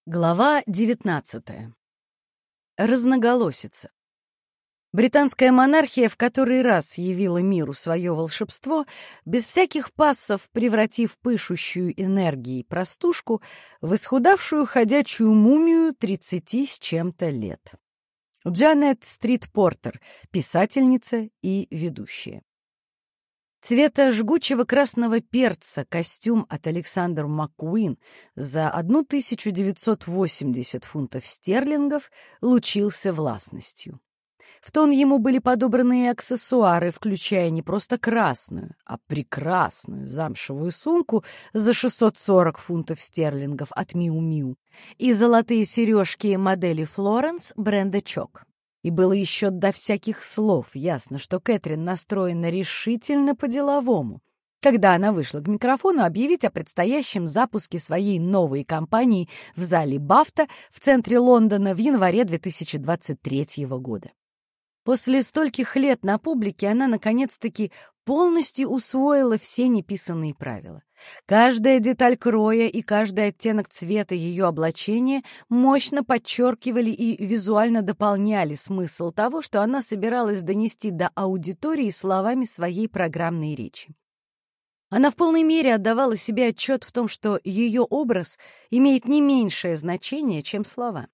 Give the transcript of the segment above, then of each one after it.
Глава 19. Разноголосица. Британская монархия в который раз явила миру свое волшебство, без всяких пассов превратив пышущую энергией простушку в исхудавшую ходячую мумию 30 с чем-то лет. Джанет Стрит-Портер, писательница и ведущая. Цвета жгучего красного перца костюм от Александр МакКуин за 1980 фунтов стерлингов лучился властностью. В тон ему были подобраны и аксессуары, включая не просто красную, а прекрасную замшевую сумку за 640 фунтов стерлингов от Miu Miu и золотые сережки модели Флоренс бренда Чок. И было еще до всяких слов ясно, что Кэтрин настроена решительно по-деловому, когда она вышла к микрофону объявить о предстоящем запуске своей новой кампании в зале Бафта в центре Лондона в январе 2023 года. После стольких лет на публике она, наконец-таки, полностью усвоила все неписанные правила. Каждая деталь кроя и каждый оттенок цвета ее облачения мощно подчеркивали и визуально дополняли смысл того, что она собиралась донести до аудитории словами своей программной речи. Она в полной мере отдавала себе отчет в том, что ее образ имеет не меньшее значение, чем слова.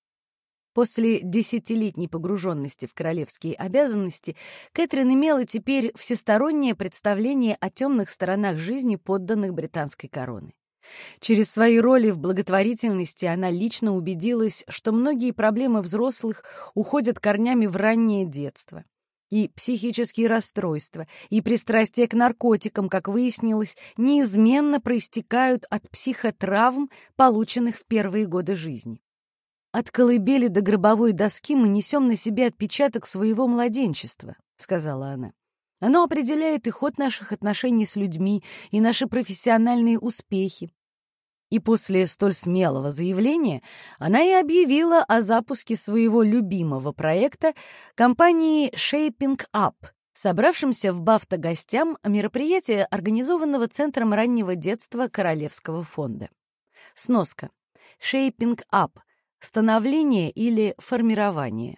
После десятилетней погруженности в королевские обязанности Кэтрин имела теперь всестороннее представление о темных сторонах жизни подданных британской короны. Через свои роли в благотворительности она лично убедилась, что многие проблемы взрослых уходят корнями в раннее детство. И психические расстройства, и пристрастие к наркотикам, как выяснилось, неизменно проистекают от психотравм, полученных в первые годы жизни. «От колыбели до гробовой доски мы несем на себе отпечаток своего младенчества», — сказала она. «Оно определяет и ход наших отношений с людьми, и наши профессиональные успехи». И после столь смелого заявления она и объявила о запуске своего любимого проекта компании Shaping Up, собравшимся в Бафта гостям мероприятия, организованного Центром раннего детства Королевского фонда. Сноска. Shaping Up — становление или формирование.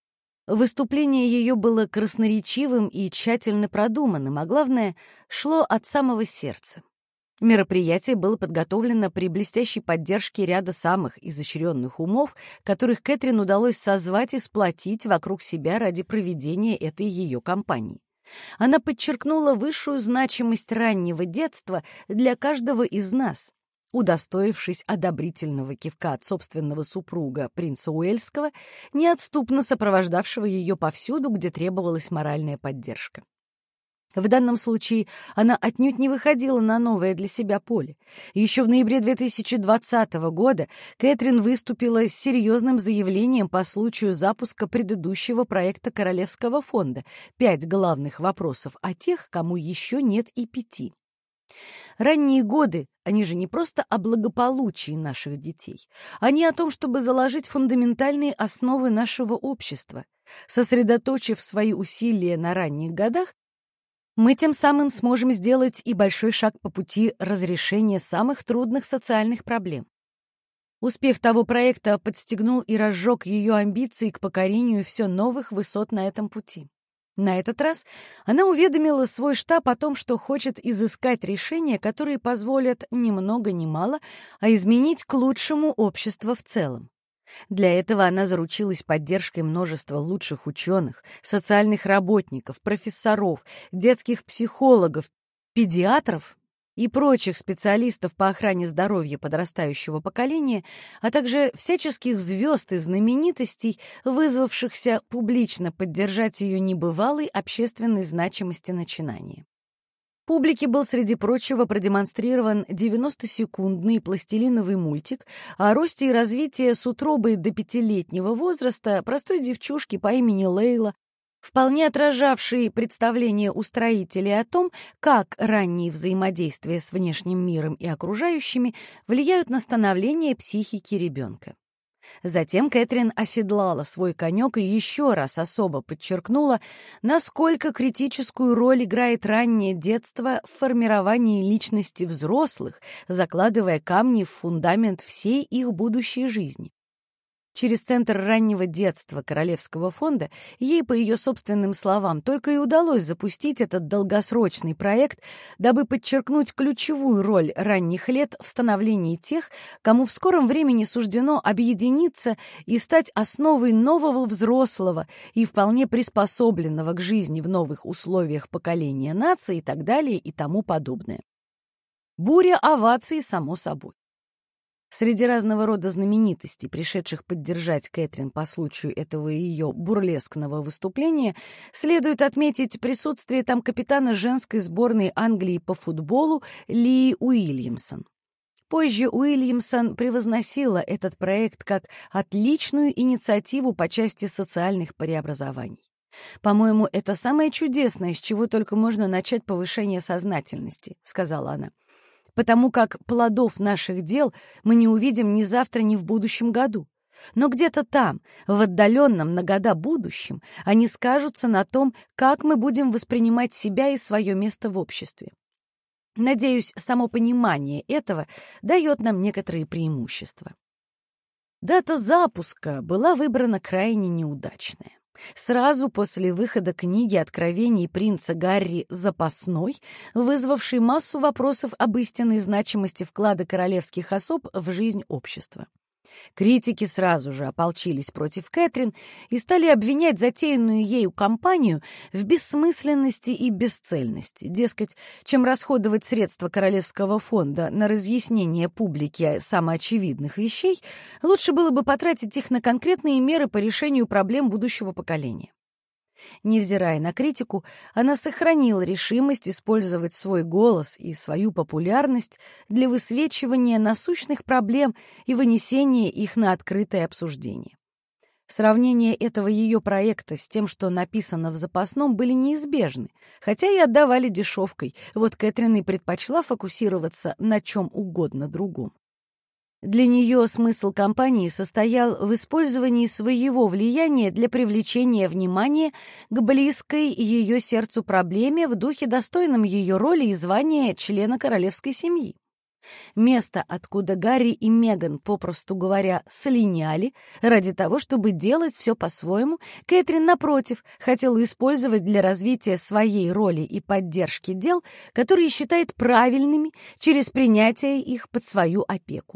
Выступление ее было красноречивым и тщательно продуманным, а главное, шло от самого сердца. Мероприятие было подготовлено при блестящей поддержке ряда самых изощренных умов, которых Кэтрин удалось созвать и сплотить вокруг себя ради проведения этой ее кампании. Она подчеркнула высшую значимость раннего детства для каждого из нас, удостоившись одобрительного кивка от собственного супруга, принца Уэльского, неотступно сопровождавшего ее повсюду, где требовалась моральная поддержка. В данном случае она отнюдь не выходила на новое для себя поле. Еще в ноябре 2020 года Кэтрин выступила с серьезным заявлением по случаю запуска предыдущего проекта Королевского фонда «5 главных вопросов о тех, кому еще нет и 5». Ранние годы, они же не просто о благополучии наших детей, они о том, чтобы заложить фундаментальные основы нашего общества. Сосредоточив свои усилия на ранних годах, мы тем самым сможем сделать и большой шаг по пути разрешения самых трудных социальных проблем. Успех того проекта подстегнул и разжег ее амбиции к покорению все новых высот на этом пути. На этот раз она уведомила свой штаб о том, что хочет изыскать решения, которые позволят ни много ни мало, а изменить к лучшему общество в целом. Для этого она заручилась поддержкой множества лучших ученых, социальных работников, профессоров, детских психологов, педиатров и прочих специалистов по охране здоровья подрастающего поколения, а также всяческих звезд и знаменитостей, вызвавшихся публично поддержать ее небывалой общественной значимости начинания. Публике был, среди прочего, продемонстрирован 90-секундный пластилиновый мультик о росте и развитии с утробой до 5-летнего возраста простой девчушки по имени Лейла, вполне отражавший представление устроителей о том, как ранние взаимодействия с внешним миром и окружающими влияют на становление психики ребенка. Затем Кэтрин оседлала свой конек и еще раз особо подчеркнула, насколько критическую роль играет раннее детство в формировании личности взрослых, закладывая камни в фундамент всей их будущей жизни. Через Центр раннего детства Королевского фонда ей, по ее собственным словам, только и удалось запустить этот долгосрочный проект, дабы подчеркнуть ключевую роль ранних лет в становлении тех, кому в скором времени суждено объединиться и стать основой нового взрослого и вполне приспособленного к жизни в новых условиях поколения наций и так далее и тому подобное. Буря оваций, само собой. Среди разного рода знаменитостей, пришедших поддержать Кэтрин по случаю этого ее бурлескного выступления, следует отметить присутствие там капитана женской сборной Англии по футболу Ли Уильямсон. Позже Уильямсон превозносила этот проект как отличную инициативу по части социальных преобразований. «По-моему, это самое чудесное, с чего только можно начать повышение сознательности», — сказала она. «Потому как плодов наших дел мы не увидим ни завтра, ни в будущем году. Но где-то там, в отдаленном на года будущем, они скажутся на том, как мы будем воспринимать себя и свое место в обществе. Надеюсь, само понимание этого дает нам некоторые преимущества». Дата запуска была выбрана крайне неудачная. Сразу после выхода книги «Откровений принца Гарри» запасной, вызвавшей массу вопросов об истинной значимости вклада королевских особ в жизнь общества. Критики сразу же ополчились против Кэтрин и стали обвинять затеянную ею кампанию в бессмысленности и бесцельности. Дескать, чем расходовать средства Королевского фонда на разъяснение публике самоочевидных вещей, лучше было бы потратить их на конкретные меры по решению проблем будущего поколения. Невзирая на критику, она сохранила решимость использовать свой голос и свою популярность для высвечивания насущных проблем и вынесения их на открытое обсуждение. Сравнение этого ее проекта с тем, что написано в запасном, были неизбежны, хотя и отдавали дешевкой, вот Кэтрин и предпочла фокусироваться на чем угодно другом. Для нее смысл кампании состоял в использовании своего влияния для привлечения внимания к близкой ее сердцу проблеме в духе, достойном ее роли и звания члена королевской семьи. Место, откуда Гарри и Меган, попросту говоря, слиняли, ради того, чтобы делать все по-своему, Кэтрин, напротив, хотела использовать для развития своей роли и поддержки дел, которые считает правильными, через принятие их под свою опеку.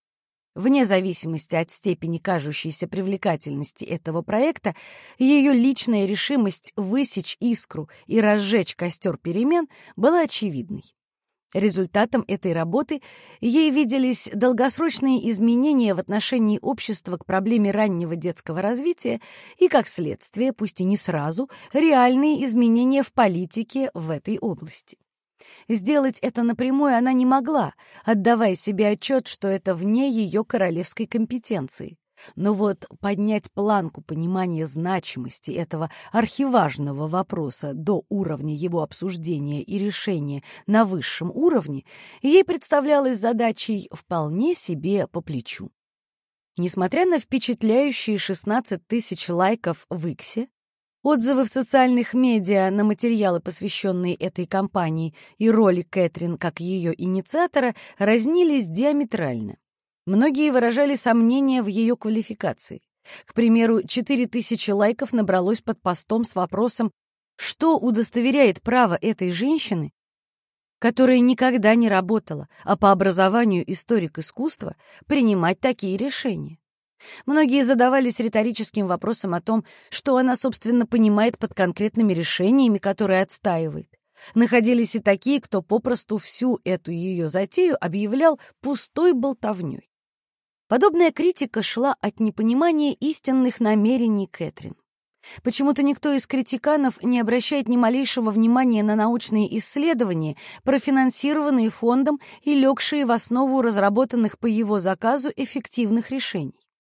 Вне зависимости от степени кажущейся привлекательности этого проекта, ее личная решимость высечь искру и разжечь костер перемен была очевидной. Результатом этой работы ей виделись долгосрочные изменения в отношении общества к проблеме раннего детского развития и, как следствие, пусть и не сразу, реальные изменения в политике в этой области. Сделать это напрямую она не могла, отдавая себе отчет, что это вне ее королевской компетенции. Но вот поднять планку понимания значимости этого архиважного вопроса до уровня его обсуждения и решения на высшем уровне ей представлялось задачей вполне себе по плечу. Несмотря на впечатляющие 16 тысяч лайков в Иксе, отзывы в социальных медиа на материалы, посвященные этой кампании, и роли Кэтрин как ее инициатора разнились диаметрально. Многие выражали сомнения в ее квалификации. К примеру, 4000 лайков набралось под постом с вопросом, что удостоверяет право этой женщины, которая никогда не работала, а по образованию историк искусства, принимать такие решения. Многие задавались риторическим вопросом о том, что она, собственно, понимает под конкретными решениями, которые отстаивает. Находились и такие, кто попросту всю эту ее затею объявлял пустой болтовней. Подобная критика шла от непонимания истинных намерений Кэтрин. Почему-то никто из критиканов не обращает ни малейшего внимания на научные исследования, профинансированные фондом и легшие в основу разработанных по его заказу эффективных решений.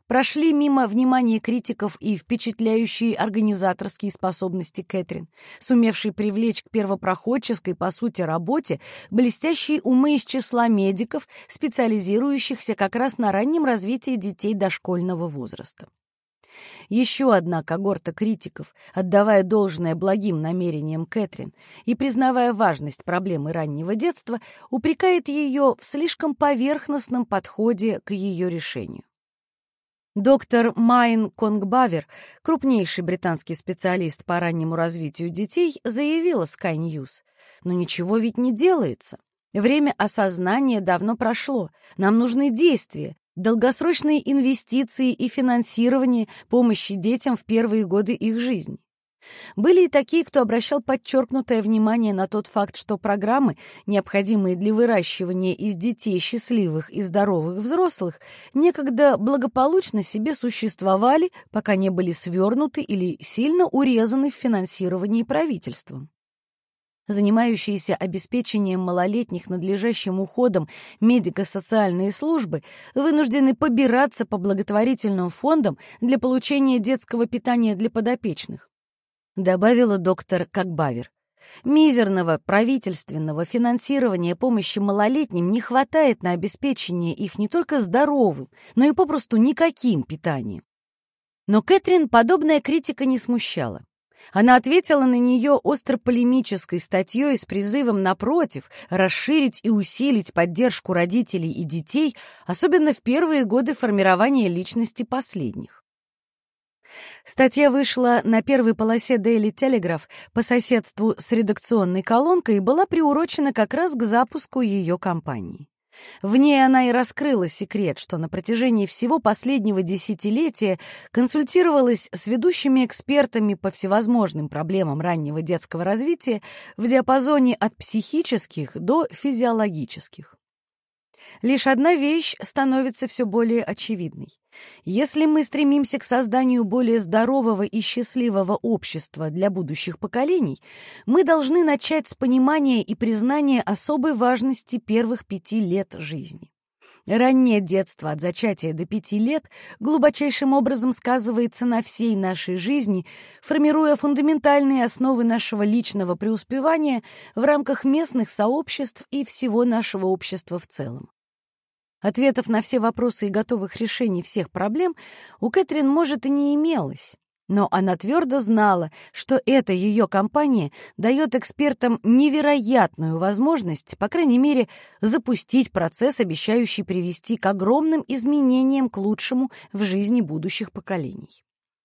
Прошли мимо внимания критиков и впечатляющие организаторские способности Кэтрин, сумевшей привлечь к первопроходческой, по сути, работе блестящие умы из числа медиков, специализирующихся как раз на раннем развитии детей дошкольного возраста. Еще одна когорта критиков, отдавая должное благим намерениям Кэтрин и признавая важность проблемы раннего детства, упрекает ее в слишком поверхностном подходе к ее решению. Доктор Майн Конгбавер, крупнейший британский специалист по раннему развитию детей, заявила Sky News: «Но ничего ведь не делается. Время осознания давно прошло. Нам нужны действия, долгосрочные инвестиции и финансирование помощи детям в первые годы их жизни». Были и такие, кто обращал подчеркнутое внимание на тот факт, что программы, необходимые для выращивания из детей счастливых и здоровых взрослых, некогда благополучно себе существовали, пока не были свернуты или сильно урезаны в финансировании правительством. Занимающиеся обеспечением малолетних надлежащим уходом медико-социальные службы вынуждены побираться по благотворительным фондам для получения детского питания для подопечных, добавила доктор Конгбавер. Мизерного правительственного финансирования помощи малолетним не хватает на обеспечение их не только здоровым, но и попросту никаким питанием. Но Кэтрин подобная критика не смущала. Она ответила на нее остро-полемической статьей с призывом, напротив, расширить и усилить поддержку родителей и детей, особенно в первые годы формирования личности последних. Статья вышла на первой полосе Daily Telegraph по соседству с редакционной колонкой и была приурочена как раз к запуску ее кампании. В ней она и раскрыла секрет, что на протяжении всего последнего десятилетия консультировалась с ведущими экспертами по всевозможным проблемам раннего детского развития в диапазоне от психических до физиологических. Лишь одна вещь становится все более очевидной. Если мы стремимся к созданию более здорового и счастливого общества для будущих поколений, мы должны начать с понимания и признания особой важности первых 5 лет жизни. Раннее детство от зачатия до 5 лет глубочайшим образом сказывается на всей нашей жизни, формируя фундаментальные основы нашего личного преуспевания в рамках местных сообществ и всего нашего общества в целом. Ответов на все вопросы и готовых решений всех проблем у Кэтрин, может, и не имелось, но она твердо знала, что эта ее кампания дает экспертам невероятную возможность, по крайней мере, запустить процесс, обещающий привести к огромным изменениям к лучшему в жизни будущих поколений.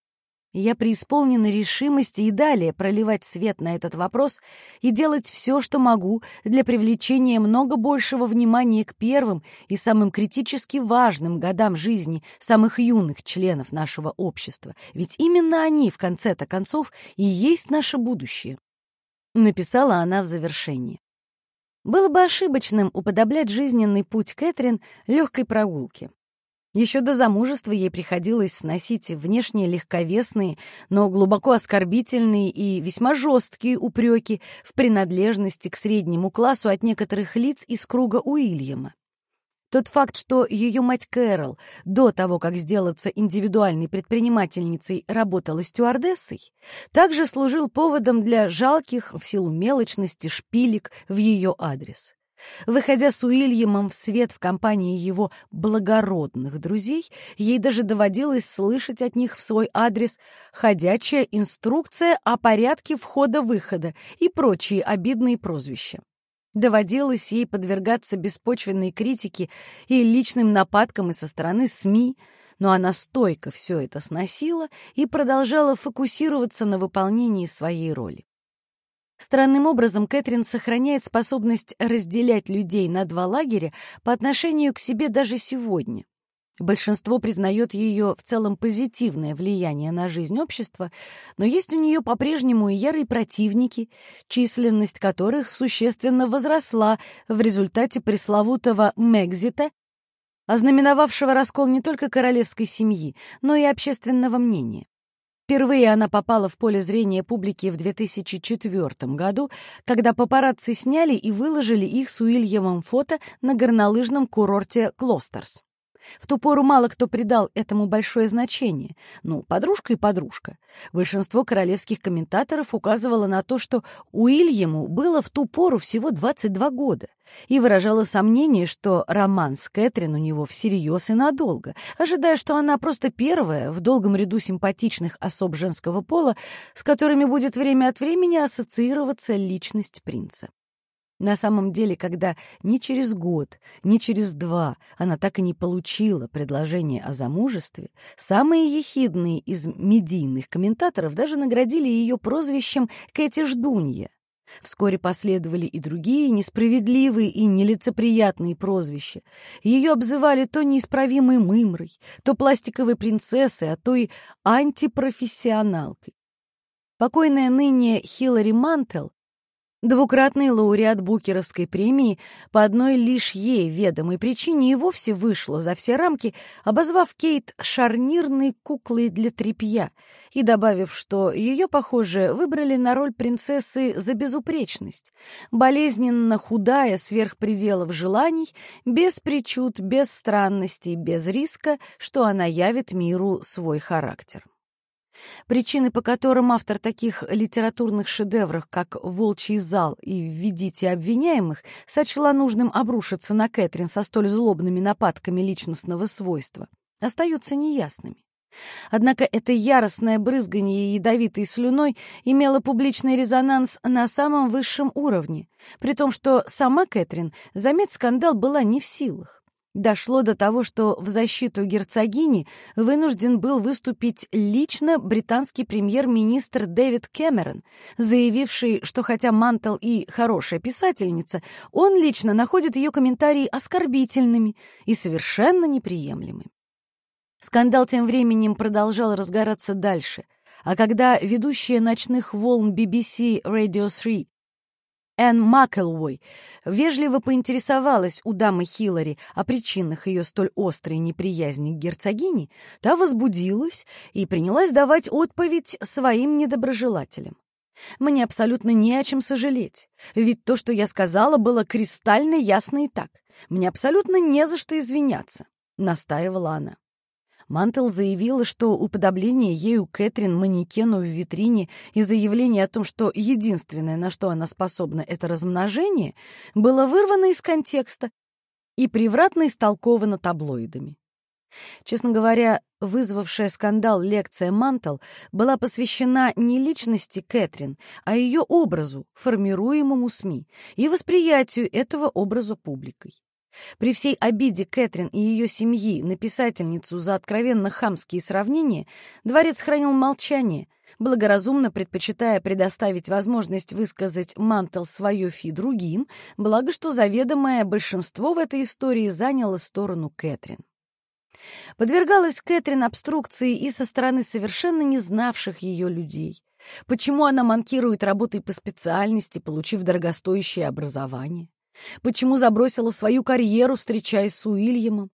Я преисполнена решимости и далее проливать свет на этот вопрос и делать все, что могу, для привлечения много большего внимания к первым и самым критически важным годам жизни самых юных членов нашего общества, ведь именно они, в конце-то концов, и есть наше будущее», — написала она в завершении. Было бы ошибочным уподоблять жизненный путь Кэтрин легкой прогулке. Еще до замужества ей приходилось сносить внешне легковесные, но глубоко оскорбительные и весьма жесткие упреки в принадлежности к среднему классу от некоторых лиц из круга Уильяма. Тот факт, что ее мать Кэрол до того, как сделаться индивидуальной предпринимательницей, работала стюардессой, также служил поводом для жалких в силу мелочности шпилек в ее адрес. Выходя с Уильямом в свет в компании его благородных друзей, ей даже доводилось слышать от них в свой адрес ходячая инструкция о порядке входа-выхода и прочие обидные прозвища. Доводилось ей подвергаться беспочвенной критике и личным нападкам и со стороны СМИ, но она стойко все это сносила и продолжала фокусироваться на выполнении своей роли. Странным образом Кэтрин сохраняет способность разделять людей на 2 лагеря по отношению к себе даже сегодня. Большинство признает ее в целом позитивное влияние на жизнь общества, но есть у нее по-прежнему и ярые противники, численность которых существенно возросла в результате пресловутого Мексита, ознаменовавшего раскол не только королевской семьи, но и общественного мнения. Впервые она попала в поле зрения публики в 2004 году, когда папарацци сняли и выложили их с Уильямом фото на горнолыжном курорте Клостерс. В ту пору мало кто придал этому большое значение. Ну, подружка и подружка. Большинство королевских комментаторов указывало на то, что Уильяму было в ту пору всего 22 года, и выражало сомнение, что роман с Кэтрин у него всерьез и надолго, ожидая, что она просто первая в долгом ряду симпатичных особ женского пола, с которыми будет время от времени ассоциироваться личность принца. На самом деле, когда ни через год, ни через два она так и не получила предложение о замужестве, самые ехидные из медийных комментаторов даже наградили ее прозвищем «Кэти Ждунья». Вскоре последовали и другие несправедливые и нелицеприятные прозвища. Ее обзывали то неисправимой мымрой, то пластиковой принцессой, а то и антипрофессионалкой. Покойная ныне Хилари Мантел, двукратный лауреат Букеровской премии, по одной лишь ей ведомой причине и вовсе вышла за все рамки, обозвав Кейт шарнирной куклой для тряпья и добавив, что ее, похоже, выбрали на роль принцессы за безупречность, болезненно худая сверх пределов желаний, без причуд, без странностей, без риска, что она явит миру свой характер. Причины, по которым автор таких литературных шедевров, как «Волчий зал» и «Введите обвиняемых», сочла нужным обрушиться на Кэтрин со столь злобными нападками личностного свойства, остаются неясными. Однако это яростное брызганье ядовитой слюной имело публичный резонанс на самом высшем уровне, при том, что сама Кэтрин замять скандал была не в силах. Дошло до того, что в защиту герцогини вынужден был выступить лично британский премьер-министр Дэвид Кэмерон, заявивший, что хотя Мантел и хорошая писательница, он лично находит ее комментарии оскорбительными и совершенно неприемлемыми. Скандал тем временем продолжал разгораться дальше, а когда ведущая ночных волн BBC Radio 3 Энн Макэлвой вежливо поинтересовалась у дамы Хилари о причинах ее столь острой неприязни к герцогине, та возбудилась и принялась давать отповедь своим недоброжелателям. Мне абсолютно не о чем сожалеть, ведь то, что я сказала, было кристально ясно и так. Мне абсолютно не за что извиняться, настаивала она. Мантел заявила, что уподобление ею Кэтрин манекену в витрине и заявление о том, что единственное, на что она способна, это размножение, было вырвано из контекста и превратно истолковано таблоидами. Честно говоря, вызвавшая скандал лекция Мантел была посвящена не личности Кэтрин, а ее образу, формируемому СМИ, и восприятию этого образа публикой. При всей обиде Кэтрин и ее семьи на писательницу за откровенно хамские сравнения, дворец хранил молчание, благоразумно предпочитая предоставить возможность высказать Мантел свое фи другим, благо что заведомое большинство в этой истории заняло сторону Кэтрин. Подвергалась Кэтрин обструкции и со стороны совершенно не знавших ее людей. Почему она манкирует работой по специальности, получив дорогостоящее образование? Почему забросила свою карьеру, встречаясь с Уильямом?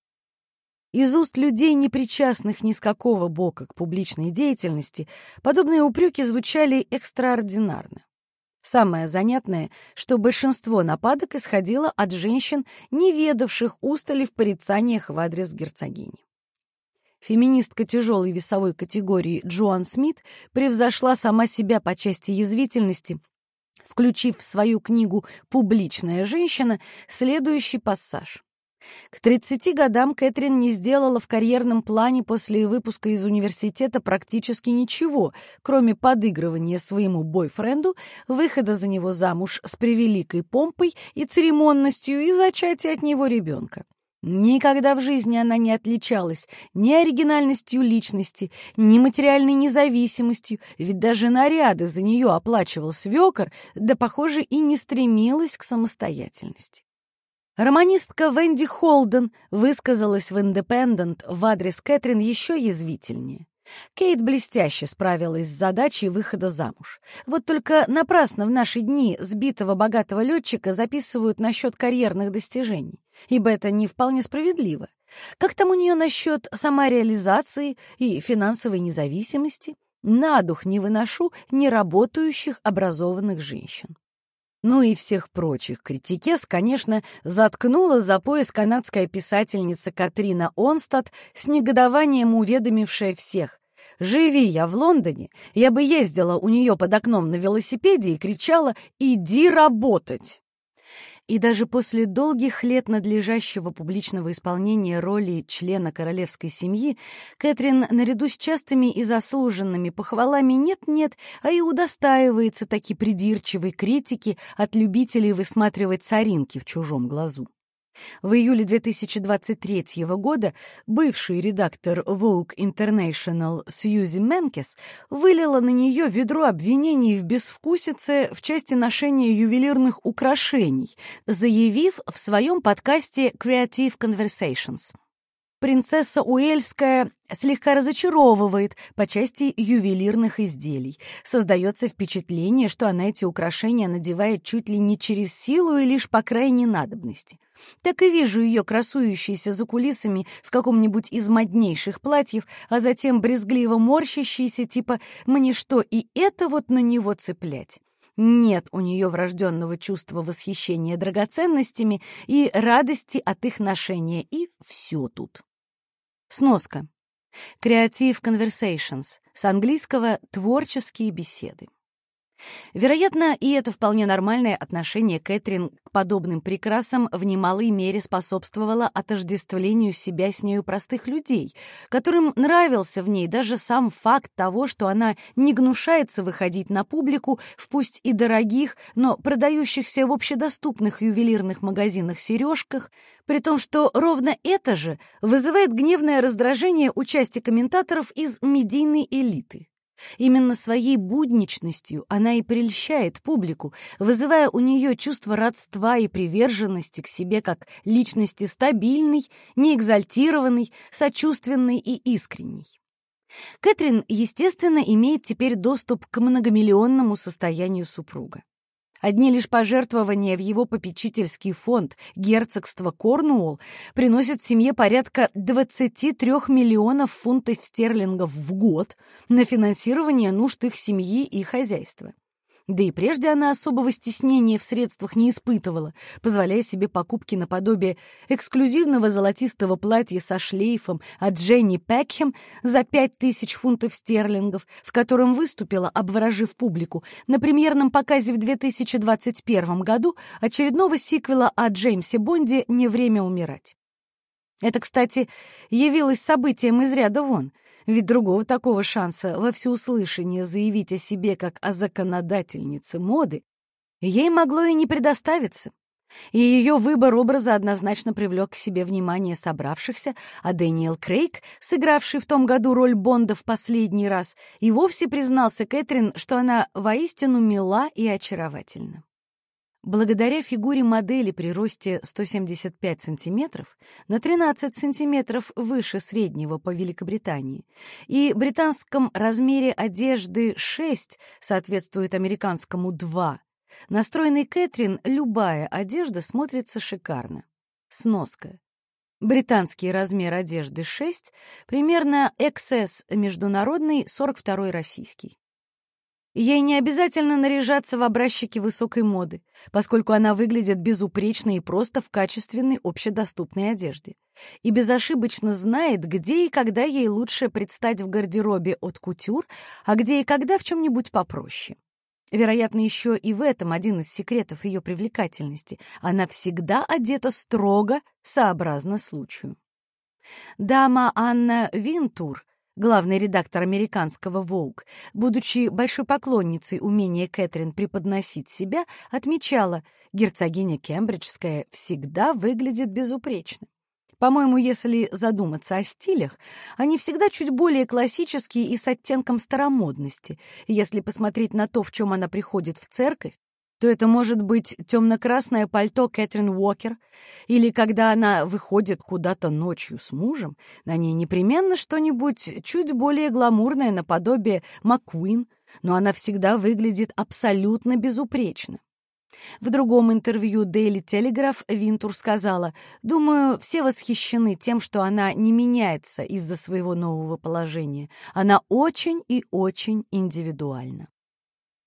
Из уст людей, не причастных ни с какого бока к публичной деятельности, подобные упреки звучали экстраординарно. Самое занятное, что большинство нападок исходило от женщин, не ведавших устали в порицаниях в адрес герцогини. Феминистка тяжелой весовой категории Джоан Смит превзошла сама себя по части язвительности, включив в свою книгу «Публичная женщина» следующий пассаж. К 30 годам Кэтрин не сделала в карьерном плане после выпуска из университета практически ничего, кроме подыгрывания своему бойфренду, выхода за него замуж с превеликой помпой и церемонностью и зачатия от него ребенка. Никогда в жизни она не отличалась ни оригинальностью личности, ни материальной независимостью, ведь даже наряды за нее оплачивал свекор, да, похоже, и не стремилась к самостоятельности. Романистка Венди Холден высказалась в «Индепендент» в адрес Кэтрин еще язвительнее. Кейт блестяще справилась с задачей выхода замуж. Вот только напрасно в наши дни сбитого богатого летчика записывают насчет карьерных достижений, ибо это не вполне справедливо. Как там у нее насчет самореализации и финансовой независимости? На дух не выношу неработающих образованных женщин. Ну и всех прочих критикес, конечно, заткнула за пояс канадская писательница Катрина Онстад, с негодованием уведомившая всех: «Живи я в Лондоне, я бы ездила у нее под окном на велосипеде и кричала: „Иди работать!“» И даже после долгих лет надлежащего публичного исполнения роли члена королевской семьи Кэтрин, наряду с частыми и заслуженными похвалами нет-нет, а и удостаивается таки придирчивой критики от любителей высматривать соринки в чужом глазу. В июле 2023 года бывший редактор Vogue International Сьюзи Менкес вылила на нее ведро обвинений в безвкусице в части ношения ювелирных украшений, заявив в своем подкасте Creative Conversations: «Принцесса Уэльская слегка разочаровывает по части ювелирных изделий. Создается впечатление, что она эти украшения надевает чуть ли не через силу и лишь по крайней надобности. Так и вижу ее красующейся за кулисами в каком-нибудь из моднейших платьев, а затем брезгливо морщащейся, типа «мне что, и это вот на него цеплять?». Нет у нее врожденного чувства восхищения драгоценностями и радости от их ношения, и все тут». Сноска. Creative Conversations. С английского «творческие беседы». Вероятно, и это вполне нормальное отношение Кэтрин к подобным прикрасам в немалой мере способствовало отождествлению себя с нею простых людей, которым нравился в ней даже сам факт того, что она не гнушается выходить на публику в пусть и дорогих, но продающихся в общедоступных ювелирных магазинах сережках, при том, что ровно это же вызывает гневное раздражение у части комментаторов из медийной элиты. Именно своей будничностью она и прельщает публику, вызывая у нее чувство родства и приверженности к себе как личности стабильной, неэкзальтированной, сочувственной и искренней. Кэтрин, естественно, имеет теперь доступ к многомиллионному состоянию супруга. Одни лишь пожертвования в его попечительский фонд герцогства Корнуолл приносят семье порядка 23 миллионов фунтов стерлингов в год на финансирование нужд их семьи и хозяйства. Да и прежде она особого стеснения в средствах не испытывала, позволяя себе покупки наподобие эксклюзивного золотистого платья со шлейфом от Дженни Пекхэм за 5000 фунтов стерлингов, в котором выступила, обворожив публику, на премьерном показе в 2021 году очередного сиквела о Джеймсе Бонде «Не время умирать». Это, кстати, явилось событием из ряда вон, ведь другого такого шанса во всеуслышание заявить о себе как о законодательнице моды ей могло и не предоставиться. И ее выбор образа однозначно привлек к себе внимание собравшихся, а Дэниел Крейг, сыгравший в том году роль Бонда в последний раз, и вовсе признался Кэтрин, что она воистину мила и очаровательна. Благодаря фигуре модели при росте 175 сантиметров, на 13 сантиметров выше среднего по Великобритании, и британском размере одежды 6 соответствует американскому 2, на стройной Кэтрин любая одежда смотрится шикарно. Сноска. Британский размер одежды 6, примерно XS международный, 42 российский. Ей не обязательно наряжаться в образчике высокой моды, поскольку она выглядит безупречно и просто в качественной общедоступной одежде. И безошибочно знает, где и когда ей лучше предстать в гардеробе от кутюр, а где и когда в чем-нибудь попроще. Вероятно, еще и в этом один из секретов ее привлекательности. Она всегда одета строго, сообразно случаю. Дама Анна Винтур, главный редактор американского Vogue, будучи большой поклонницей умения Кэтрин преподносить себя, отмечала: герцогиня Кембриджская всегда выглядит безупречно. По-моему, если задуматься о стилях, они всегда чуть более классические и с оттенком старомодности. Если посмотреть на то, в чем она приходит в церковь, то это может быть темно-красное пальто Кэтрин Уокер, или когда она выходит куда-то ночью с мужем, на ней непременно что-нибудь чуть более гламурное наподобие МакКуин, но она всегда выглядит абсолютно безупречно. В другом интервью Daily Telegraph Винтур сказала: «Думаю, все восхищены тем, что она не меняется из-за своего нового положения. Она очень и очень индивидуальна».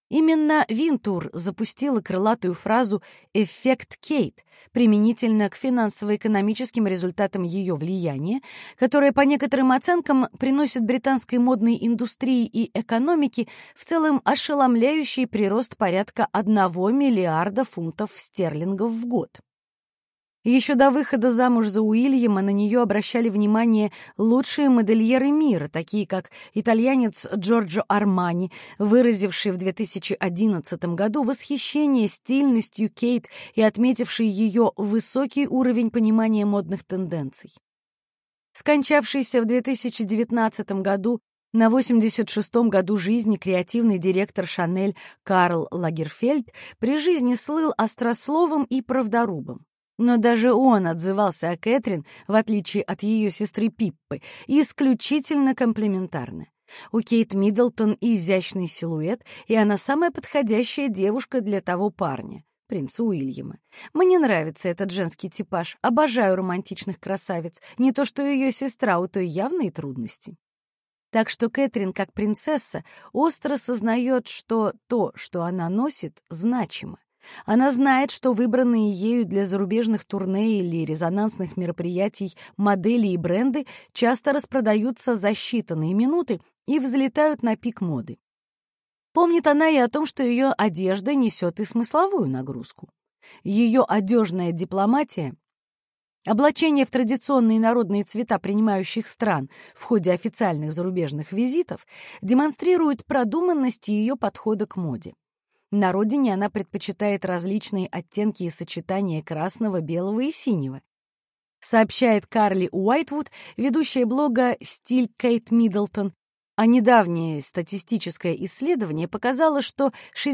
Именно Винтур запустила крылатую фразу «эффект Кейт» применительно к финансово-экономическим результатам ее влияния, которое, по некоторым оценкам, приносит британской модной индустрии и экономике в целом ошеломляющий прирост порядка 1 миллиарда фунтов стерлингов в год. Еще до выхода замуж за Уильяма на нее обращали внимание лучшие модельеры мира, такие как итальянец Джорджо Армани, выразивший в 2011 году восхищение стильностью Кейт и отметивший ее высокий уровень понимания модных тенденций. Скончавшийся в 2019 году на 86-м году жизни креативный директор Шанель Карл Лагерфельд при жизни слыл острословом и правдорубом. Но даже он отзывался о Кэтрин, в отличие от ее сестры Пиппы, исключительно комплиментарно. У Кейт Миддлтон изящный силуэт, и она самая подходящая девушка для того парня, принца Уильяма. Мне нравится этот женский типаж, обожаю романтичных красавиц, не то что ее сестра, у той явные трудности. Так что Кэтрин, как принцесса, остро сознает, что то, что она носит, значимо. Она знает, что выбранные ею для зарубежных турне или резонансных мероприятий модели и бренды часто распродаются за считанные минуты и взлетают на пик моды. Помнит она и о том, что ее одежда несет и смысловую нагрузку. Ее одежная дипломатия, облачение в традиционные народные цвета принимающих стран в ходе официальных зарубежных визитов демонстрирует продуманность ее подхода к моде. На родине она предпочитает различные оттенки и сочетания красного, белого и синего. Сообщает Карли Уайтвуд, ведущая блога «Стиль Кейт Миддлтон», а недавнее статистическое исследование показало, что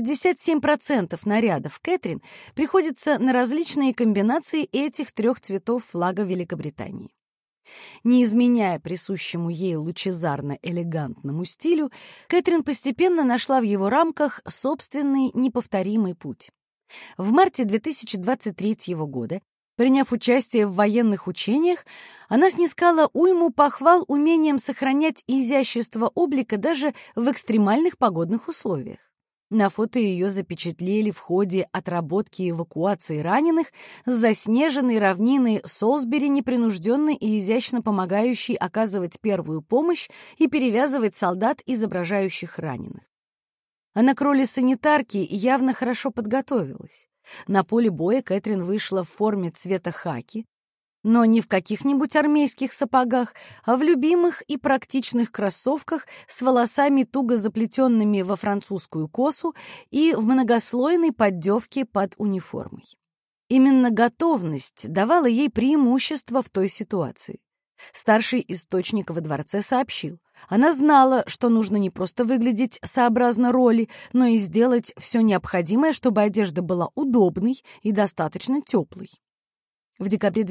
67% нарядов Кэтрин приходится на различные комбинации этих 3 цветов флага Великобритании. Не изменяя присущему ей лучезарно-элегантному стилю, Кэтрин постепенно нашла в его рамках собственный неповторимый путь. В марте 2023 года, приняв участие в военных учениях, она снискала уйму похвал умением сохранять изящество облика даже в экстремальных погодных условиях. На фото ее запечатлели в ходе отработки эвакуации раненых с заснеженной равнины Солсбери, непринужденно и изящно помогающей оказывать первую помощь и перевязывать солдат, изображающих раненых. Она к роли санитарки явно хорошо подготовилась. На поле боя Кэтрин вышла в форме цвета хаки, но не в каких-нибудь армейских сапогах, а в любимых и практичных кроссовках с волосами, туго заплетенными во французскую косу, и в многослойной поддевке под униформой. Именно готовность давала ей преимущество в той ситуации. Старший источник во дворце сообщил, она знала, что нужно не просто выглядеть сообразно роли, но и сделать все необходимое, чтобы одежда была удобной и достаточно теплой. В декабре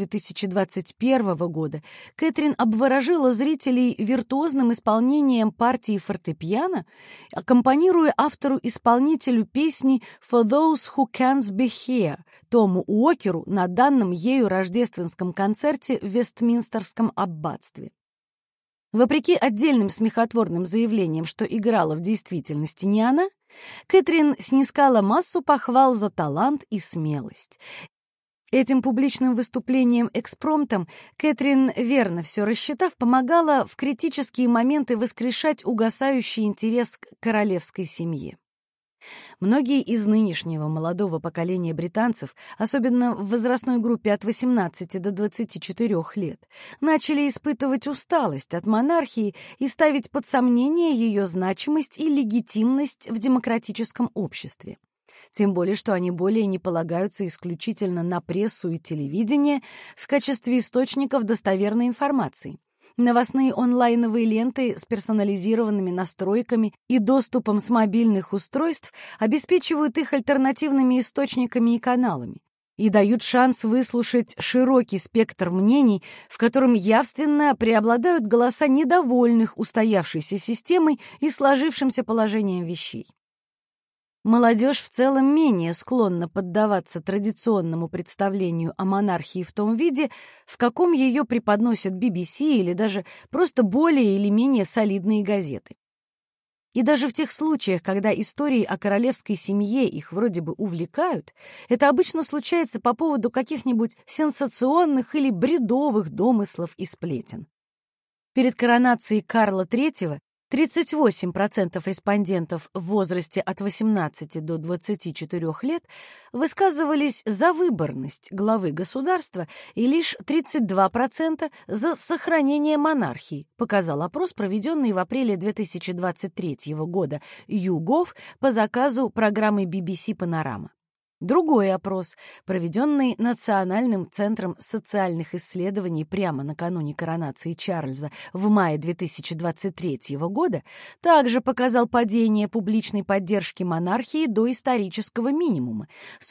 2021 года Кэтрин обворожила зрителей виртуозным исполнением партии фортепиано, аккомпанируя автору-исполнителю песни «For Those Who Can't Be Here» Тому Уокеру на данном ею рождественском концерте в Вестминстерском аббатстве. Вопреки отдельным смехотворным заявлениям, что играла в действительности не она, Кэтрин снискала массу похвал за талант и смелость. Этим публичным выступлением-экспромтом Кэтрин, верно все рассчитав, помогала в критические моменты воскрешать угасающий интерес к королевской семье. Многие из нынешнего молодого поколения британцев, особенно в возрастной группе от 18 до 24 лет, начали испытывать усталость от монархии и ставить под сомнение ее значимость и легитимность в демократическом обществе. Тем более, что они более не полагаются исключительно на прессу и телевидение в качестве источников достоверной информации. Новостные онлайновые ленты с персонализированными настройками и доступом с мобильных устройств обеспечивают их альтернативными источниками и каналами и дают шанс выслушать широкий спектр мнений, в котором явственно преобладают голоса недовольных устоявшейся системой и сложившимся положением вещей. Молодежь в целом менее склонна поддаваться традиционному представлению о монархии в том виде, в каком ее преподносят BBC или даже просто более или менее солидные газеты. И даже в тех случаях, когда истории о королевской семье их вроде бы увлекают, это обычно случается по поводу каких-нибудь сенсационных или бредовых домыслов и сплетен. Перед коронацией Карла III 38% респондентов в возрасте от 18 до 24 лет высказывались за выборность главы государства и лишь 32% за сохранение монархии, показал опрос, проведенный в апреле 2023 года YouGov по заказу программы BBC «Панорама». Другой опрос, проведенный Национальным центром социальных исследований прямо накануне коронации Чарльза в мае 2023 года, также показал падение публичной поддержки монархии до исторического минимума.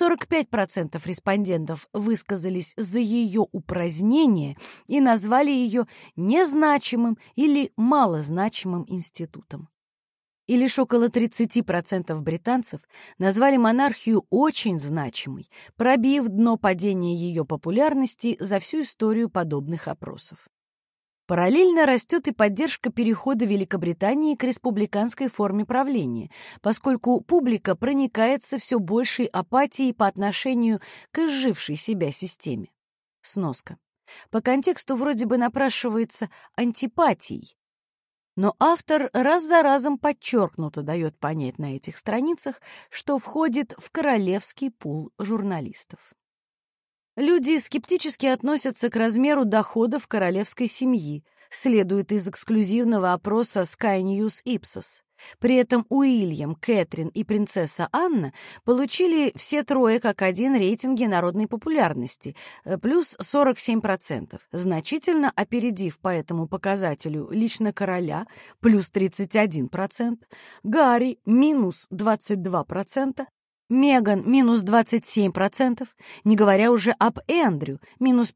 45% респондентов высказались за ее упразднение и назвали ее незначимым или малозначимым институтом. И лишь около 30% британцев назвали монархию очень значимой, пробив дно падения ее популярности за всю историю подобных опросов. Параллельно растет и поддержка перехода Великобритании к республиканской форме правления, поскольку публика проникается все большей апатией по отношению к изжившей себя системе. Сноска. По контексту вроде бы напрашивается антипатией, но автор раз за разом подчеркнуто дает понять на этих страницах, что входит в королевский пул журналистов. Люди скептически относятся к размеру доходов королевской семьи, следует из эксклюзивного опроса Sky News Ipsos. При этом Уильям, Кэтрин и принцесса Анна получили все трое как один рейтинги народной популярности, плюс 47%, значительно опередив по этому показателю лично короля, плюс 31%, Гарри, минус 22%, Меган, минус 27%, не говоря уже об Эндрю, минус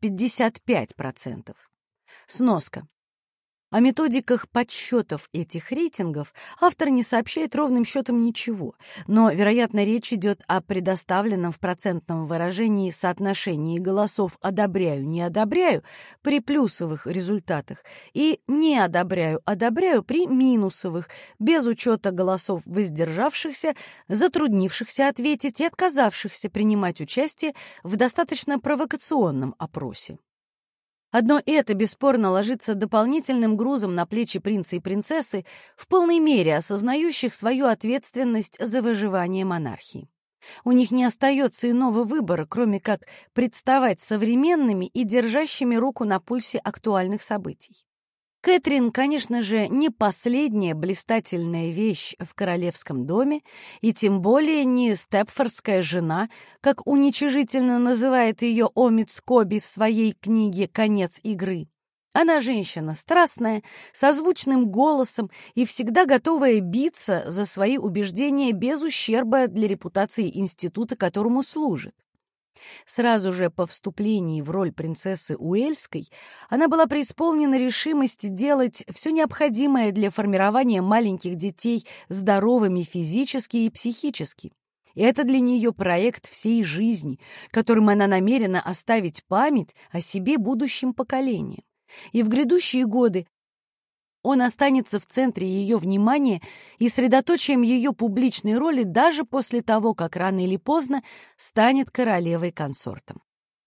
55%. Сноска. О методиках подсчетов этих рейтингов автор не сообщает ровным счетом ничего, но, вероятно, речь идет о предоставленном в процентном выражении соотношении голосов «одобряю-не одобряю» при плюсовых результатах и «не одобряю-одобряю» при минусовых, без учета голосов воздержавшихся, затруднившихся ответить и отказавшихся принимать участие в достаточно провокационном опросе. Одно это бесспорно ложится дополнительным грузом на плечи принца и принцессы, в полной мере осознающих свою ответственность за выживание монархии. У них не остается иного выбора, кроме как представать современными и держащими руку на пульсе актуальных событий. Кэтрин, конечно же, не последняя блистательная вещь в королевском доме, и тем более не степфордская жена, как уничижительно называет ее Омид Скоби в своей книге «Конец игры». Она женщина страстная, со звучным голосом и всегда готовая биться за свои убеждения без ущерба для репутации института, которому служит. Сразу же по вступлении в роль принцессы Уэльской она была преисполнена решимости делать все необходимое для формирования маленьких детей здоровыми физически и психически. И это для нее проект всей жизни, которым она намерена оставить память о себе будущим поколениям. И в грядущие годы он останется в центре ее внимания и средоточием ее публичной роли даже после того, как рано или поздно станет королевой-консортом.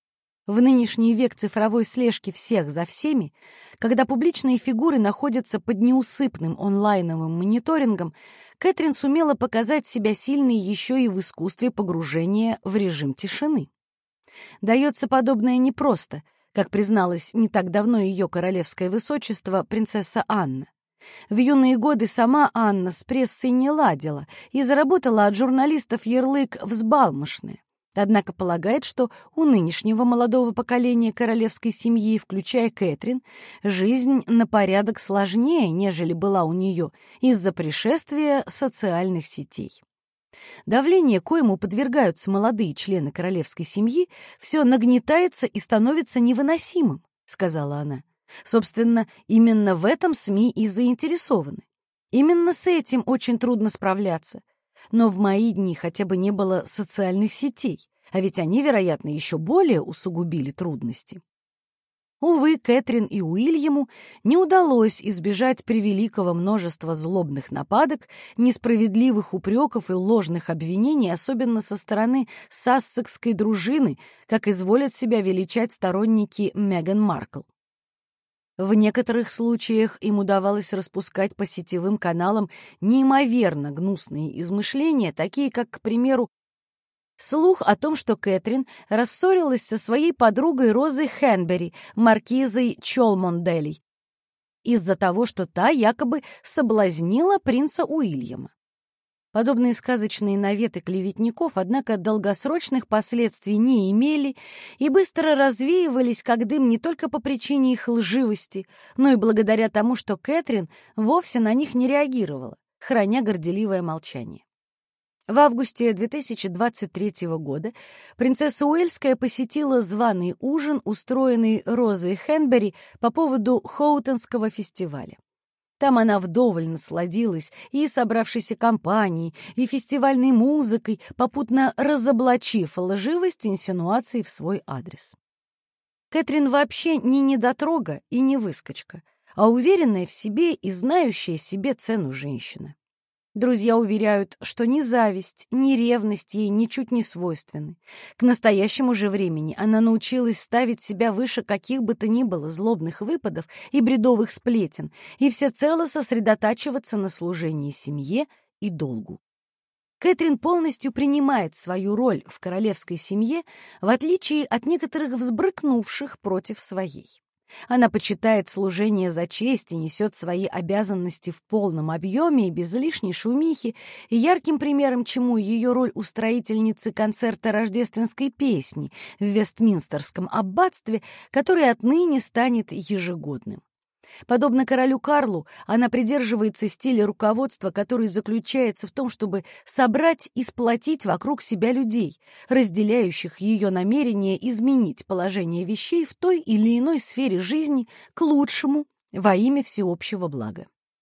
В нынешний век цифровой слежки всех за всеми, когда публичные фигуры находятся под неусыпным онлайновым мониторингом, Кэтрин сумела показать себя сильной еще и в искусстве погружения в режим тишины. Дается подобное непросто, как призналась не так давно ее королевское высочество принцесса Анна. В юные годы сама Анна с прессой не ладила и заработала от журналистов ярлык «взбалмошная». Однако полагает, что у нынешнего молодого поколения королевской семьи, включая Кэтрин, жизнь на порядок сложнее, нежели была у нее из-за пришествия социальных сетей. Давление, коему подвергаются молодые члены королевской семьи, все нагнетается и становится невыносимым, сказала она. Собственно, именно в этом СМИ и заинтересованы. Именно с этим очень трудно справляться. Но в мои дни хотя бы не было социальных сетей, а ведь они, вероятно, еще более усугубили трудности. Увы, Кэтрин и Уильяму не удалось избежать превеликого множества злобных нападок, несправедливых упреков и ложных обвинений, особенно со стороны сассекской дружины, как изволят себя величать сторонники Меган Маркл. В некоторых случаях им удавалось распускать по сетевым каналам неимоверно гнусные измышления, такие как, к примеру, слух о том, что Кэтрин рассорилась со своей подругой Розой Хенбери, маркизой Чолмонделей, из-за того, что та якобы соблазнила принца Уильяма. Подобные сказочные наветы клеветников, однако, долгосрочных последствий не имели и быстро развеивались, как дым, не только по причине их лживости, но и благодаря тому, что Кэтрин вовсе на них не реагировала, храня горделивое молчание. В августе 2023 года принцесса Уэльская посетила званый ужин, устроенный Розой Хенбери по поводу Хоутонского фестиваля. Там она вдоволь насладилась и собравшейся компанией, и фестивальной музыкой, попутно разоблачив лживость инсинуаций в свой адрес. Кэтрин вообще не недотрога и не выскочка, а уверенная в себе и знающая себе цену женщина. Друзья уверяют, что ни зависть, ни ревность ей ничуть не свойственны. К настоящему же времени она научилась ставить себя выше каких бы то ни было злобных выпадов и бредовых сплетен и всецело сосредотачиваться на служении семье и долгу. Кэтрин полностью принимает свою роль в королевской семье, в отличие от некоторых взбрыкнувших против своей. Она почитает служение за честь и несет свои обязанности в полном объеме и без лишней шумихи, и ярким примером чему ее роль устроительницы концерта рождественской песни в Вестминстерском аббатстве, который отныне станет ежегодным. Подобно королю Карлу, она придерживается стиля руководства, который заключается в том, чтобы собрать и сплотить вокруг себя людей, разделяющих ее намерение изменить положение вещей в той или иной сфере жизни к лучшему во имя всеобщего блага.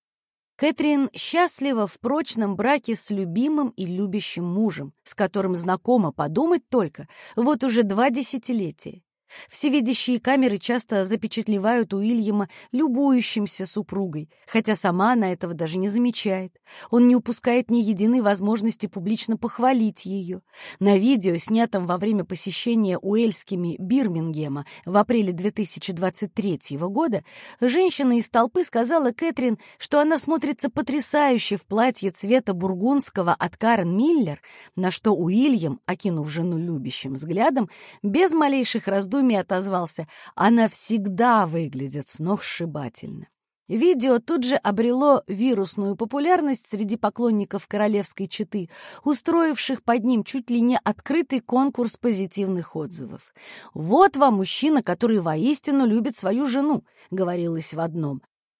Кэтрин счастлива в прочном браке с любимым и любящим мужем, с которым знакома, подумать только, вот уже 2 десятилетия. Всевидящие камеры часто запечатлевают Уильяма любующимся супругой, хотя сама она этого даже не замечает. Он не упускает ни единой возможности публично похвалить ее. На видео, снятом во время посещения уэльскими Бирмингема в апреле 2023 года, женщина из толпы сказала Кэтрин, что она смотрится потрясающе в платье цвета бургундского от Карен Миллер, на что Уильям, окинув жену любящим взглядом, без малейших раздумий отозвался: «Она всегда выглядит сногсшибательно». Видео тут же обрело вирусную популярность среди поклонников королевской четы, устроивших под ним чуть ли не открытый конкурс позитивных отзывов. «Вот вам мужчина, который воистину любит свою жену», — говорилось в одном,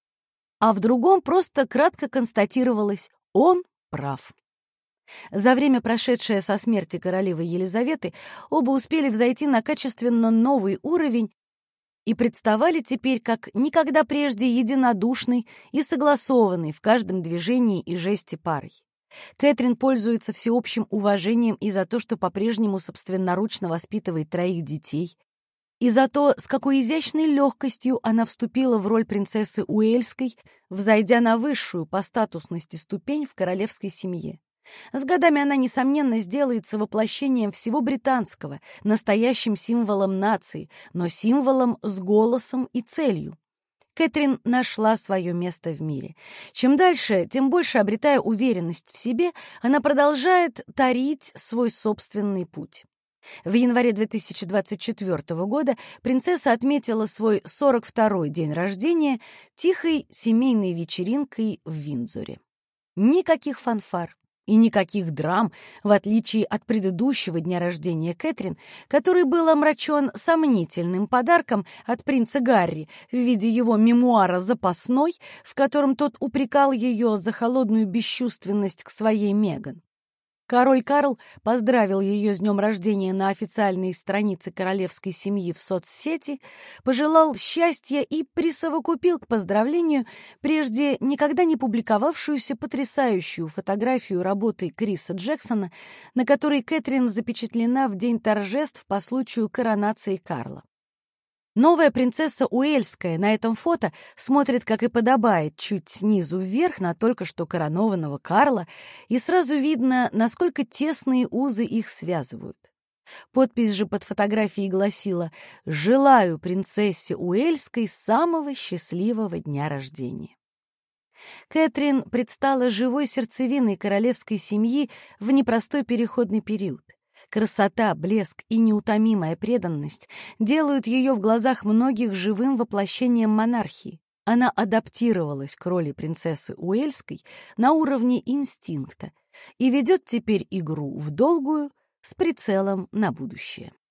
а в другом просто кратко констатировалось: «он прав». За время, прошедшее со смерти королевы Елизаветы, оба успели взойти на качественно новый уровень и представали теперь как никогда прежде единодушной и согласованной в каждом движении и жесте парой. Кэтрин пользуется всеобщим уважением и за то, что по-прежнему собственноручно воспитывает 3 детей, и за то, с какой изящной легкостью она вступила в роль принцессы Уэльской, взойдя на высшую по статусности ступень в королевской семье. С годами она, несомненно, сделается воплощением всего британского, настоящим символом нации, но символом с голосом и целью. Кэтрин нашла свое место в мире. Чем дальше, тем больше, обретая уверенность в себе, она продолжает тарить свой собственный путь. В январе 2024 года принцесса отметила свой 42-й день рождения тихой семейной вечеринкой в Виндзоре. Никаких фанфар и никаких драм, в отличие от предыдущего дня рождения Кэтрин, который был омрачен сомнительным подарком от принца Гарри в виде его мемуара «Запасной», в котором тот упрекал ее за холодную бесчувственность к своей Меган. Король Карл поздравил ее с днем рождения на официальной странице королевской семьи в соцсети, пожелал счастья и присовокупил к поздравлению прежде никогда не публиковавшуюся потрясающую фотографию работы Криса Джексона, на которой Кэтрин запечатлена в день торжеств по случаю коронации Карла. Новая принцесса Уэльская на этом фото смотрит, как и подобает, чуть снизу вверх на только что коронованного Карла, и сразу видно, насколько тесные узы их связывают. Подпись же под фотографией гласила: «Желаю принцессе Уэльской самого счастливого дня рождения». Кэтрин предстала живой сердцевиной королевской семьи в непростой переходный период. Красота, блеск и неутомимая преданность делают ее в глазах многих живым воплощением монархии. Она адаптировалась к роли принцессы Уэльской на уровне инстинкта и ведет теперь игру в долгую с прицелом на будущее.